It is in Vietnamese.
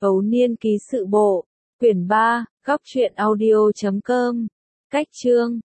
Ấu niên ký sự bộ. Quyển 3, góc truyện audio.com. Cách chương